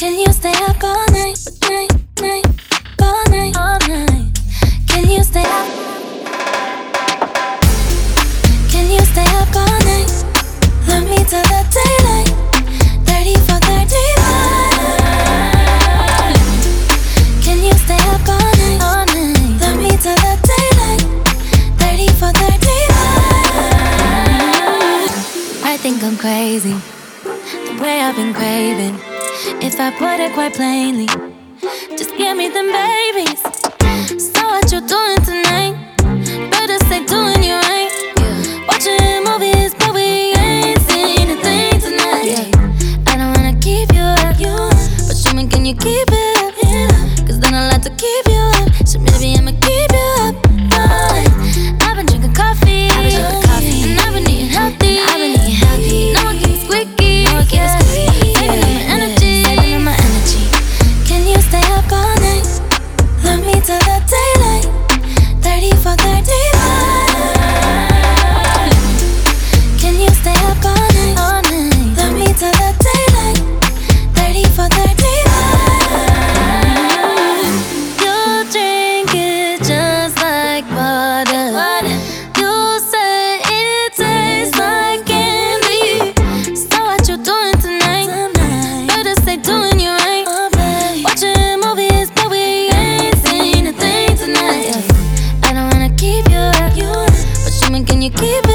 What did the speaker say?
Can you stay up all night, all night, all night? Can you stay up? Can you stay up all night? Love me till the daylight. 30 for 35. Can you stay up all night, all night? Love me till the daylight. 30 for 35. I think I'm crazy, the way I've been craving. If I put it quite plainly, just give me them babies. So what you doing tonight? Better stay doing you right. Watching movies, but we ain't seen a thing tonight. I don't wanna keep you up, but show me, can you keep it up? Cause then I'll have to keep you up. So maybe I'ma keep you up. I've been drinking coffee, and I've been eating healthy. Now I keep squeaky, saving up my energy. Can you stay up all night? Love me till the daylight. 30 for 35. Can you stay up all night, all night? Love me till the daylight. 30 for 35. You drink it just like water. You say it tastes like candy. So what you doing tonight? Better stay doing you right. Watching movies, but we ain't seen a thing tonight. I don't wanna keep you up, but show me, can you keep it?